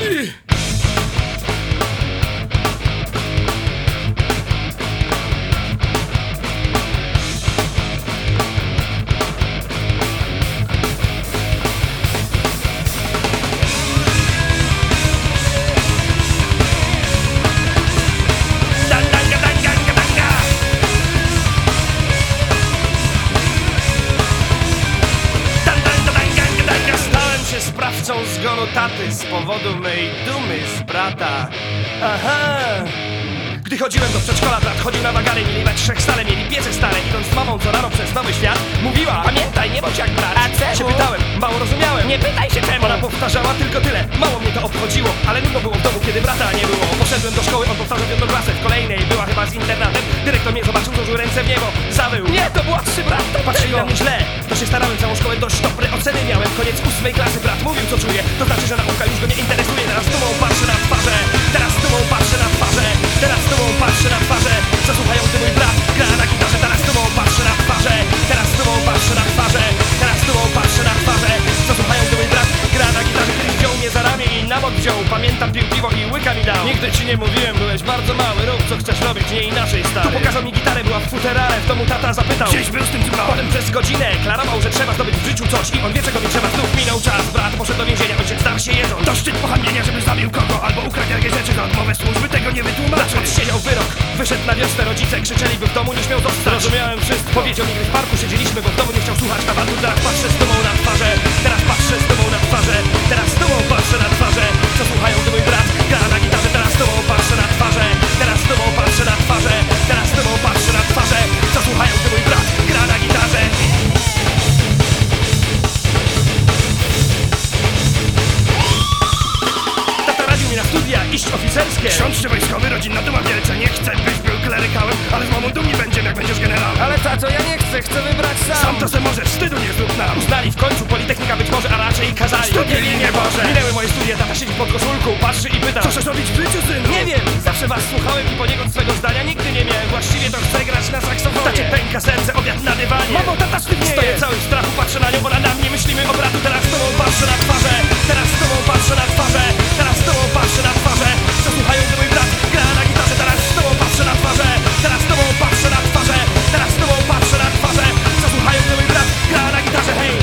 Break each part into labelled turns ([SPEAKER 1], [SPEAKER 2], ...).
[SPEAKER 1] Soli!
[SPEAKER 2] Sprawcą zgonu taty z powodu mej dumy z brata. Aha! Gdy chodziłem do przedszkola, brat chodził na wagary, mieli we trzech stale, mieli piece stare. Idąc z mamą co rano przez nowy świat, mówiła: pamiętaj, nie bądź jak brat.
[SPEAKER 3] A czemu?
[SPEAKER 2] Się pytałem, mało rozumiałem.
[SPEAKER 3] Nie pytaj się czemu.
[SPEAKER 2] Ona powtarzała tylko tyle, mało mnie to obchodziło, ale nudno było w domu, kiedy brata nie było. Poszedłem do szkoły, on powtarzał piątą klasę, w kolejnej była chyba z internatem. Dyrektor mnie zobaczył, złożył ręce w niebo, zawył: nie, to była trzy brat, to patrzyli na mnie źle. To się starałem całą szkołę, dość dobre oceny miałem. Koniec 8 klasy, brat mówił co czuje, to znaczy, że nauka już go nie interesuje. Teraz dumą patrzę na twarze, teraz dumą patrzę na twarze, teraz dumą patrzę na twarze. Co słuchają, gdy mój brat gra na gitarze. Teraz dumą patrzę na twarze, teraz dumą patrzę na twarze, teraz dumą patrzę na twarze. Co słuchają, gdy mój brat gra na gitarze. Kiedyś wziął mnie za ramię i na bok wziął. Pamiętam, pił piwo i łyka mi dał. Nigdy ci nie mówiłem, byłeś bardzo mały, rób co chcesz robić, nie inaczej stary. Tu pokazał mi gitarę, była w futerale, w domu tata zapytał: gdzieś był z tym dzbanem. Potem przez godzinę klarował, że trzeba zdobyć w życiu coś i on wie czego mi trzeba. Znów minął czas, brat poszedł do więzienia, ojciec dar się jedzą. To szczyt pohambienia, żeby zabił kogo albo ukradł jakieś rzeczy. Za odmowę służby tego nie wytłumaczy. Odsiedział wyrok, wyszedł na wiosnę, rodzice krzyczeli, by w domu nie śmiał zostać. Zrozumiałem wszystko, powiedział mi, gdy w parku siedzieliśmy, bo w domu nie chciał słuchać awantu. Teraz patrzę z dumą na twarze, teraz patrzę z dumą na twarze, teraz z dumą patrzę na twarze. Co słuchają, gdy mój brat gra na gitarze. Teraz z dumą patrzę na twarze, teraz z dumą patrzę na twarze, teraz z dumą patrzę na twarze. Co słuchają, gdy mój brat gra na gitarze. Tata radził mi na studia iść oficerskie.
[SPEAKER 1] Książę wojskowy, rodzinna duma wielce. Nie chcę być był klerykałem, ale z mamą dumni będziemy, jak będziesz generałem.
[SPEAKER 2] Ale tato, ja nie chcę, chcę wybrać
[SPEAKER 1] Sam
[SPEAKER 2] sam.
[SPEAKER 1] to se może wstydu nie zrób nam.
[SPEAKER 2] Uznali w końcu, Politechnika być może, a raczej kazali.
[SPEAKER 1] Studieli nie może.
[SPEAKER 2] Minęły moje studia, tata siedzi pod koszulką, patrzy i pyta:
[SPEAKER 1] Co chcesz robić w życiu, synu?
[SPEAKER 2] nie wiem, zawsze was słuchałem i poniekąd swego zdania nigdy nie miałem. Właściwie to chcę grać na saksofonie. Tacie pęka serce, obiad na dywanie.
[SPEAKER 1] Mamo, tata sztywnieje.
[SPEAKER 2] Stoję cały w strachu, patrzę na nią, bo na mnie myślimy o bratu. Teraz z tobą patrzę na twarze, teraz z tobą patrzę na twarze, teraz z tobą patrzę na twarze. Co słuchają, gdy mój brat gra na gitarze. Teraz z tobą patrzę na twarze, teraz z tobą patrzę na twarze, teraz z tobą patrzę na twarze. Co słuchają, gdy mój brat gra na gitarze. Hej!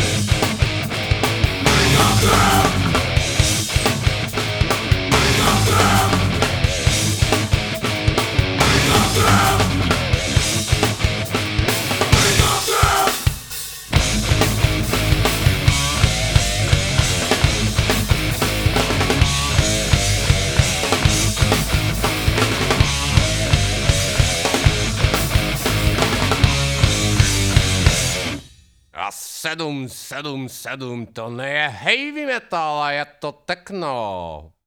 [SPEAKER 4] A 777 to nie je heavy metal, a je to techno.